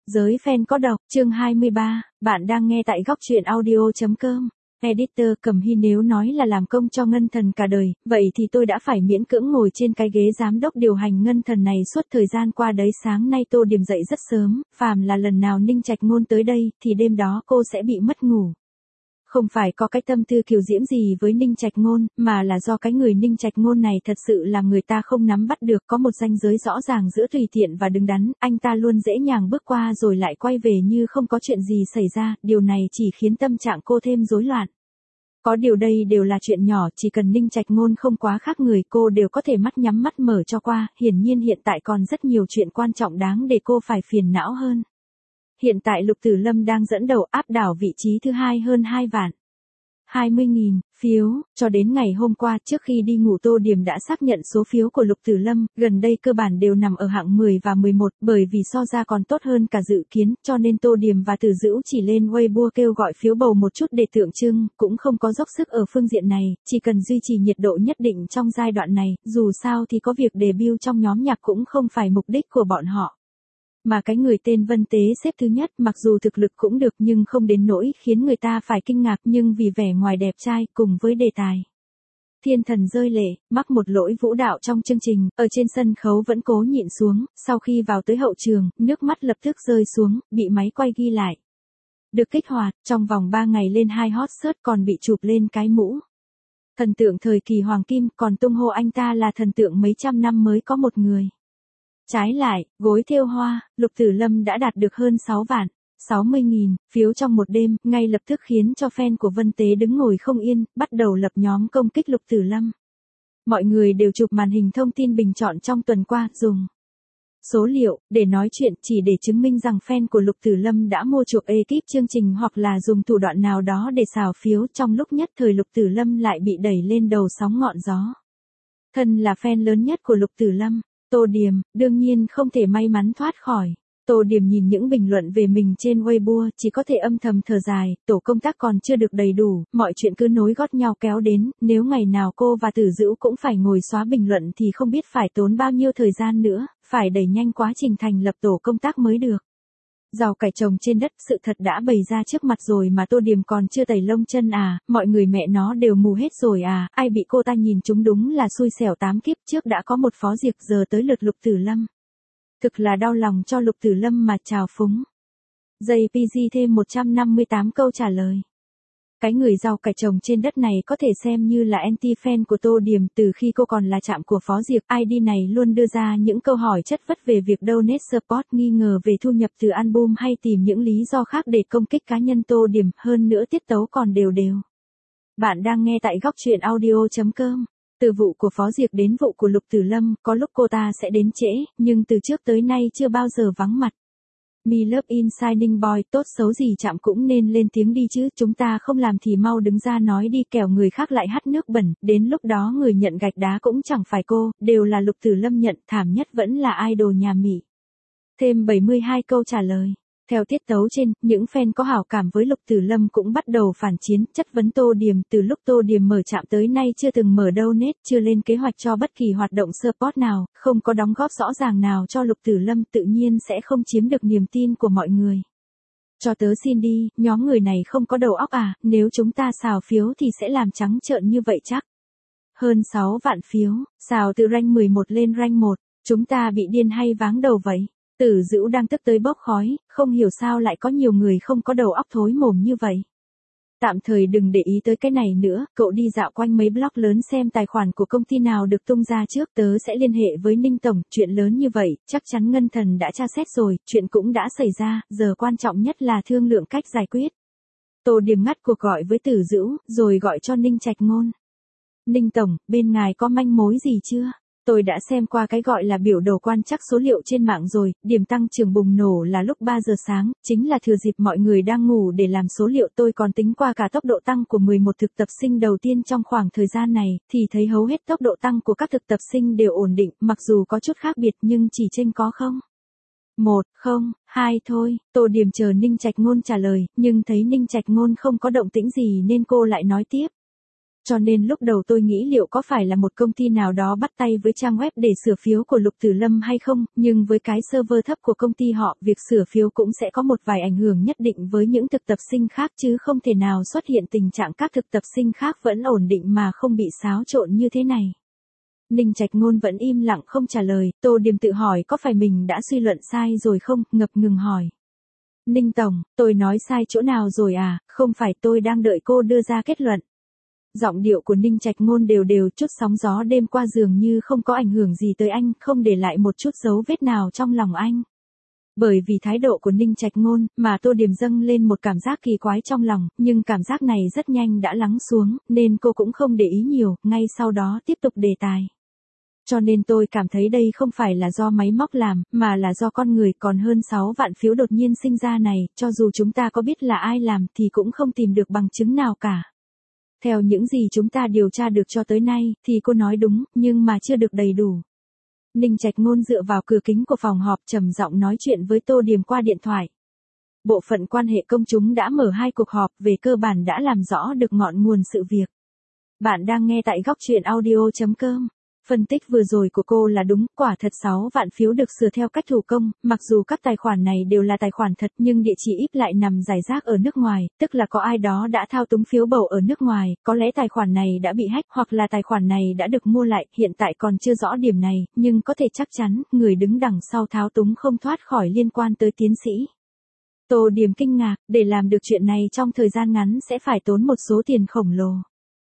Giới fan có độc, chương 23, bạn đang nghe tại góc truyện audio.com. Editor Cầm Hy nếu nói là làm công cho Ngân Thần cả đời, vậy thì tôi đã phải miễn cưỡng ngồi trên cái ghế giám đốc điều hành Ngân Thần này suốt thời gian qua đấy. Sáng nay Tô Điềm dậy rất sớm, phàm là lần nào Ninh Trạch Ngôn tới đây, thì đêm đó cô sẽ bị mất ngủ. Không phải có cái tâm tư kiều diễm gì với Ninh Trạch Ngôn, mà là do cái người Ninh Trạch Ngôn này thật sự làm người ta không nắm bắt được, có một ranh giới rõ ràng giữa tùy tiện và đứng đắn, anh ta luôn dễ dàng bước qua rồi lại quay về như không có chuyện gì xảy ra, điều này chỉ khiến tâm trạng cô thêm rối loạn. Có điều đây đều là chuyện nhỏ, chỉ cần Ninh Trạch Ngôn không quá khác người cô đều có thể mắt nhắm mắt mở cho qua, hiển nhiên hiện tại còn rất nhiều chuyện quan trọng đáng để cô phải phiền não hơn. Hiện tại Lục Tử Lâm đang dẫn đầu áp đảo vị trí thứ hai hơn 2 vạn. 20.000 phiếu, cho đến ngày hôm qua trước khi đi ngủ Tô Điềm đã xác nhận số phiếu của Lục Tử Lâm, gần đây cơ bản đều nằm ở hạng 10 và 11, bởi vì so ra còn tốt hơn cả dự kiến, cho nên Tô Điềm và Từ Dữu chỉ lên Weibo kêu gọi phiếu bầu một chút để tượng trưng, cũng không có dốc sức ở phương diện này, chỉ cần duy trì nhiệt độ nhất định trong giai đoạn này, dù sao thì có việc debut trong nhóm nhạc cũng không phải mục đích của bọn họ. Mà cái người tên Vân Tế xếp thứ nhất, mặc dù thực lực cũng được nhưng không đến nỗi khiến người ta phải kinh ngạc, nhưng vì vẻ ngoài đẹp trai cùng với đề tài Thiên Thần rơi lệ, mắc một lỗi vũ đạo trong chương trình, ở trên sân khấu vẫn cố nhịn xuống, sau khi vào tới hậu trường, nước mắt lập tức rơi xuống, bị máy quay ghi lại. Được kích hoạt, trong vòng 3 ngày lên 2 hot search còn bị chụp lên cái mũ thần tượng thời kỳ hoàng kim, còn tung hô anh ta là thần tượng mấy trăm năm mới có một người. Trái lại, gối thêu hoa, Lục Tử Lâm đã đạt được hơn 6 vạn, 60.000 phiếu trong một đêm, ngay lập tức khiến cho fan của Vân Tế đứng ngồi không yên, bắt đầu lập nhóm công kích Lục Tử Lâm. Mọi người đều chụp màn hình thông tin bình chọn trong tuần qua, dùng số liệu để nói chuyện, chỉ để chứng minh rằng fan của Lục Tử Lâm đã mua chuộc ekip chương trình hoặc là dùng thủ đoạn nào đó để xào phiếu. Trong lúc nhất thời Lục Tử Lâm lại bị đẩy lên đầu sóng ngọn gió. Thân là fan lớn nhất của Lục Tử Lâm, Tô Điềm, đương nhiên không thể may mắn thoát khỏi. Tô Điềm nhìn những bình luận về mình trên Weibo, chỉ có thể âm thầm thở dài, tổ công tác còn chưa được đầy đủ, mọi chuyện cứ nối gót nhau kéo đến, nếu ngày nào cô và Tử Dữu cũng phải ngồi xóa bình luận thì không biết phải tốn bao nhiêu thời gian nữa, phải đẩy nhanh quá trình thành lập tổ công tác mới được. Rau cải trồng trên đất, sự thật đã bày ra trước mặt rồi mà Tô Điềm còn chưa tẩy lông chân à, mọi người mẹ nó đều mù hết rồi à, ai bị cô ta nhìn trúng đúng là xui xẻo 8 kiếp, trước đã có một phó diệt giờ tới lượt Lục Tử Lâm. Thực là đau lòng cho Lục Tử Lâm mà trào phúng. JPG thêm 158 câu trả lời. Cái người rau cải trồng trên đất này có thể xem như là anti-fan của Tô Điềm, từ khi cô còn là trạm của Phó Diệp, ID này luôn đưa ra những câu hỏi chất vấn về việc donate support, nghi ngờ về thu nhập từ album hay tìm những lý do khác để công kích cá nhân Tô Điềm, hơn nữa tiết tấu còn đều đều. Bạn đang nghe tại góc truyện audio.com. Từ vụ của Phó Diệp đến vụ của Lục Tử Lâm, có lúc cô ta sẽ đến trễ, nhưng từ trước tới nay chưa bao giờ vắng mặt. Me Love in Shining Boy, tốt xấu gì chạm cũng nên lên tiếng đi chứ, chúng ta không làm thì mau đứng ra nói đi, kẻo người khác lại hắt nước bẩn, đến lúc đó người nhận gạch đá cũng chẳng phải cô, đều là Lục Tử Lâm nhận, thảm nhất vẫn là idol nhà Mỹ. Thêm 72 câu trả lời. Theo tiết tấu trên, những fan có hảo cảm với Lục Tử Lâm cũng bắt đầu phản chiến, chất vấn Tô Điềm, từ lúc Tô Điềm mở trạm tới nay chưa từng mở donate, chưa lên kế hoạch cho bất kỳ hoạt động support nào, không có đóng góp rõ ràng nào cho Lục Tử Lâm, tự nhiên sẽ không chiếm được niềm tin của mọi người. Cho tớ xin đi, nhóm người này không có đầu óc à, nếu chúng ta xào phiếu thì sẽ làm trắng trợn như vậy chắc. Hơn 6 vạn phiếu, xào từ rank 11 lên rank 1, chúng ta bị điên hay váng đầu vậy? Tử Dữu đang tức tới bốc khói, không hiểu sao lại có nhiều người không có đầu óc thối mồm như vậy. Tạm thời đừng để ý tới cái này nữa, cậu đi dạo quanh mấy blog lớn xem tài khoản của công ty nào được tung ra trước, tớ sẽ liên hệ với Ninh Tổng, chuyện lớn như vậy, chắc chắn Ngân Thần đã tra xét rồi, chuyện cũng đã xảy ra, giờ quan trọng nhất là thương lượng cách giải quyết. Tô Điềm ngắt cuộc gọi với Tử Dữu, rồi gọi cho Ninh Trạch Ngôn. Ninh Tổng, bên ngài có manh mối gì chưa? Tôi đã xem qua cái gọi là biểu đồ quan trắc số liệu trên mạng rồi, điểm tăng trưởng bùng nổ là lúc 3 giờ sáng, chính là thừa dịp mọi người đang ngủ để làm số liệu. Tôi còn tính qua cả tốc độ tăng của 11 thực tập sinh đầu tiên trong khoảng thời gian này, thì thấy hầu hết tốc độ tăng của các thực tập sinh đều ổn định, mặc dù có chút khác biệt nhưng chỉ chênh có 2 thôi. Tô Điềm chờ Ninh Trạch Ngôn trả lời, nhưng thấy Ninh Trạch Ngôn không có động tĩnh gì nên cô lại nói tiếp. Cho nên lúc đầu tôi nghĩ liệu có phải là một công ty nào đó bắt tay với trang web để sửa phiếu của Lục Tử Lâm hay không, nhưng với cái server thấp của công ty họ, việc sửa phiếu cũng sẽ có một vài ảnh hưởng nhất định với những thực tập sinh khác chứ không thể nào xuất hiện tình trạng các thực tập sinh khác vẫn ổn định mà không bị xáo trộn như thế này. Ninh Trạch Ngôn vẫn im lặng không trả lời, Tô Điềm tự hỏi có phải mình đã suy luận sai rồi không, ngập ngừng hỏi. Ninh Tổng, tôi nói sai chỗ nào rồi à, không phải tôi đang đợi cô đưa ra kết luận. Giọng điệu của Ninh Trạch Ngôn đều đều, chút sóng gió đêm qua dường như không có ảnh hưởng gì tới anh, không để lại một chút dấu vết nào trong lòng anh. Bởi vì thái độ của Ninh Trạch Ngôn, mà Tô Điềm dâng lên một cảm giác kỳ quái trong lòng, nhưng cảm giác này rất nhanh đã lắng xuống, nên cô cũng không để ý nhiều, ngay sau đó tiếp tục đề tài. Cho nên tôi cảm thấy đây không phải là do máy móc làm, mà là do con người, còn hơn 6 vạn phiếu đột nhiên sinh ra này, cho dù chúng ta có biết là ai làm thì cũng không tìm được bằng chứng nào cả. Theo những gì chúng ta điều tra được cho tới nay, thì cô nói đúng, nhưng mà chưa được đầy đủ. Ninh Trạch Ngôn dựa vào cửa kính của phòng họp trầm giọng nói chuyện với Tô Điềm qua điện thoại. Bộ phận quan hệ công chúng đã mở 2 cuộc họp, về cơ bản đã làm rõ được ngọn nguồn sự việc. Bạn đang nghe tại góc truyện audio.com. Phân tích vừa rồi của cô là đúng, quả thật 6 vạn phiếu được sửa theo cách thủ công, mặc dù các tài khoản này đều là tài khoản thật nhưng địa chỉ IP lại nằm rải rác ở nước ngoài, tức là có ai đó đã thao túng phiếu bầu ở nước ngoài, có lẽ tài khoản này đã bị hack hoặc là tài khoản này đã được mua lại, hiện tại còn chưa rõ điểm này, nhưng có thể chắc chắn, người đứng đằng sau thao túng không thoát khỏi liên quan tới tiến sĩ. Tô Điềm kinh ngạc, để làm được chuyện này trong thời gian ngắn sẽ phải tốn một số tiền khổng lồ.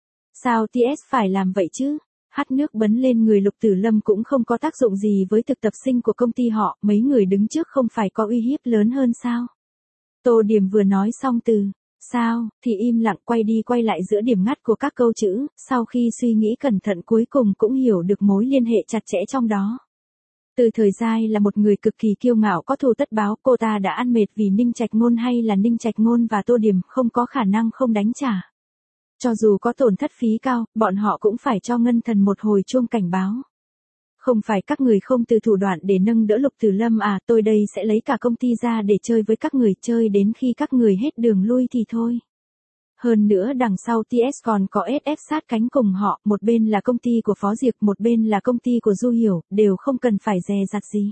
Sao TS phải làm vậy chứ? Hắt nước bấn lên người Lục Tử Lâm cũng không có tác dụng gì với thực tập sinh của công ty họ, mấy người đứng trước không phải có uy hiếp lớn hơn sao? Tô Điềm vừa nói xong từ sao thì im lặng quay đi quay lại giữa điểm ngắt của các câu chữ, sau khi suy nghĩ cẩn thận cuối cùng cũng hiểu được mối liên hệ chặt chẽ trong đó. Từ Thời Giai là một người cực kỳ kiêu ngạo có thù tất báo, cô ta đã ăn mệt vì Ninh Trạch Ngôn hay là Ninh Trạch Ngôn và Tô Điềm không có khả năng không đánh trả. Cho dù có tổn thất phí cao, bọn họ cũng phải cho Ngân Thần một hồi chuông cảnh báo. Không phải các người không từ thủ đoạn để nâng đỡ Lục Tử Lâm à, tôi đây sẽ lấy cả công ty ra để chơi với các người, chơi đến khi các người hết đường lui thì thôi. Hơn nữa đằng sau TS còn có SF sát cánh cùng họ, một bên là công ty của Phó Diệp, một bên là công ty của Du Hiểu, đều không cần phải dè dặt gì.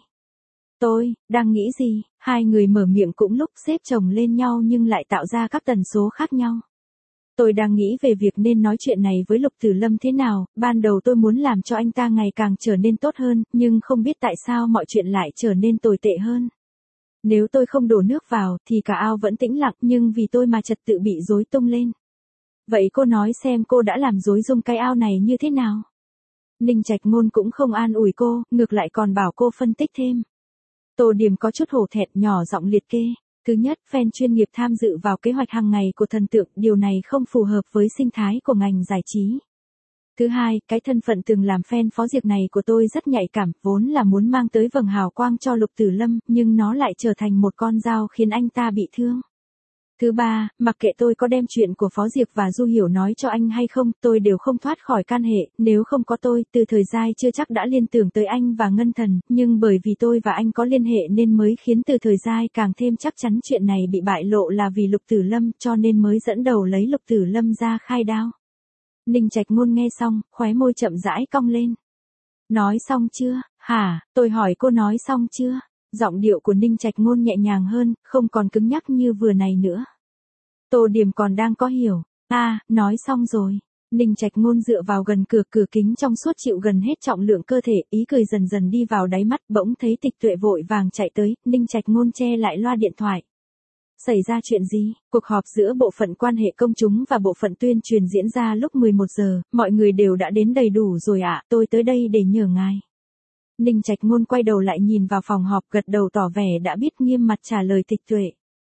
Tôi đang nghĩ gì? Hai người mở miệng cũng lúc xếp chồng lên nhau nhưng lại tạo ra các tần số khác nhau. Tôi đang nghĩ về việc nên nói chuyện này với Lục Tử Lâm thế nào, ban đầu tôi muốn làm cho anh ta ngày càng trở nên tốt hơn, nhưng không biết tại sao mọi chuyện lại trở nên tồi tệ hơn. Nếu tôi không đổ nước vào, thì cả ao vẫn tĩnh lặng, nhưng vì tôi mà trật tự bị rối tung lên. Vậy cô nói xem cô đã làm rối rung cái ao này như thế nào? Ninh Trạch Ngôn cũng không an ủi cô, ngược lại còn bảo cô phân tích thêm. Tô Điềm có chút hổ thẹn nhỏ giọng liệt kê. Thứ nhất, fan chuyên nghiệp tham dự vào kế hoạch hàng ngày của thần tượng, điều này không phù hợp với sinh thái của ngành giải trí. Thứ hai, cái thân phận từng làm fan Phó Diệp này của tôi rất nhạy cảm, vốn là muốn mang tới vầng hào quang cho Lục Tử Lâm, nhưng nó lại trở thành một con dao khiến anh ta bị thương. Thứ ba, mặc kệ tôi có đem chuyện của Phó Diệp và Du Hiểu nói cho anh hay không, tôi đều không thoát khỏi can hệ, nếu không có tôi, Từ Thời Giai chưa chắc đã liên tưởng tới anh và Ngân Thần, nhưng bởi vì tôi và anh có liên hệ nên mới khiến Từ Thời Giai càng thêm chắc chắn chuyện này bị bại lộ là vì Lục Tử Lâm, cho nên mới dẫn đầu lấy Lục Tử Lâm ra khai đao. Ninh Trạch Ngôn nghe xong, khóe môi chậm rãi cong lên. Nói xong chưa? Hả? Tôi hỏi cô nói xong chưa? Giọng điệu của Ninh Trạch Ngôn nhẹ nhàng hơn, không còn cứng nhắc như vừa này nữa. Tô Điềm còn đang có hiểu. Nói xong rồi. Ninh Trạch Ngôn dựa vào gần cửa kính trong suốt chịu gần hết trọng lượng cơ thể, ý cười dần dần đi vào đáy mắt, bỗng thấy Tịch Tuệ vội vàng chạy tới, Ninh Trạch Ngôn che lại loa điện thoại. Xảy ra chuyện gì? Cuộc họp giữa bộ phận quan hệ công chúng và bộ phận tuyên truyền diễn ra lúc 11 giờ, mọi người đều đã đến đầy đủ rồi ạ, tôi tới đây để nhờ ngài. Ninh Trạch Ngôn quay đầu lại nhìn vào phòng họp, gật đầu tỏ vẻ đã biết, nghiêm mặt trả lời Tịch Tuệ.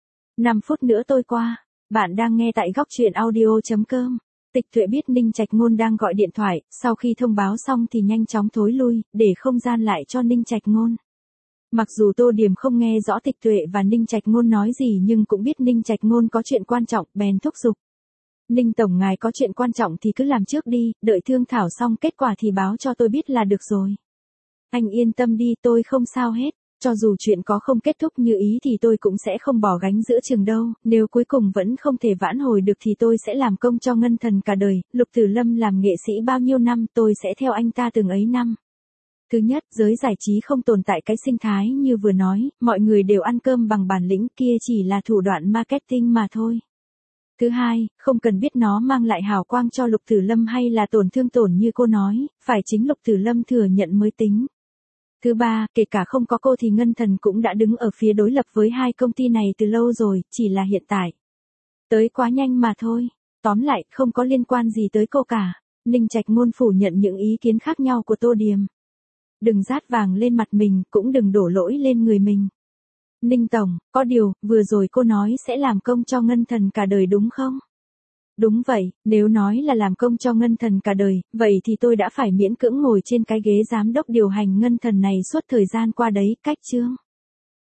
5 phút nữa tôi qua. Bạn đang nghe tại góc truyện audio.com. Tịch Tuệ biết Ninh Trạch Ngôn đang gọi điện thoại, sau khi thông báo xong thì nhanh chóng thối lui, để không gian lại cho Ninh Trạch Ngôn. Mặc dù Tô Điềm không nghe rõ Tịch Tuệ và Ninh Trạch Ngôn nói gì nhưng cũng biết Ninh Trạch Ngôn có chuyện quan trọng, bèn thúc giục. Ninh Tổng ngài có chuyện quan trọng thì cứ làm trước đi, đợi thương thảo xong kết quả thì báo cho tôi biết là được rồi. Anh yên tâm đi, tôi không sao hết. cho dù chuyện có không kết thúc như ý thì tôi cũng sẽ không bỏ gánh giữa chừng đâu, nếu cuối cùng vẫn không thể vãn hồi được thì tôi sẽ làm công cho Ngân Thần cả đời, Lục Tử Lâm làm nghệ sĩ bao nhiêu năm tôi sẽ theo anh ta từng ấy năm. Thứ nhất, giới giải trí không tồn tại cái sinh thái như vừa nói, mọi người đều ăn cơm bằng bản lĩnh, kia chỉ là thủ đoạn marketing mà thôi. Thứ hai, không cần biết nó mang lại hào quang cho Lục Tử Lâm hay là tổn thương như cô nói, phải chính Lục Tử Lâm thừa nhận mới tính. Thứ ba, kể cả không có cô thì Ngân Thần cũng đã đứng ở phía đối lập với hai công ty này từ lâu rồi, chỉ là hiện tại tới quá nhanh mà thôi. Tóm lại, không có liên quan gì tới cô cả. Ninh Trạch Ngôn phủ nhận những ý kiến khác nhau của Tô Điềm. Đừng rát vàng lên mặt mình, cũng đừng đổ lỗi lên người mình. Ninh Tổng, có điều, vừa rồi cô nói sẽ làm công cho Ngân Thần cả đời đúng không? Đúng vậy, nếu nói là làm công cho Ngân Thần cả đời, vậy thì tôi đã phải miễn cưỡng ngồi trên cái ghế giám đốc điều hành Ngân Thần này suốt thời gian qua đấy, cách chương.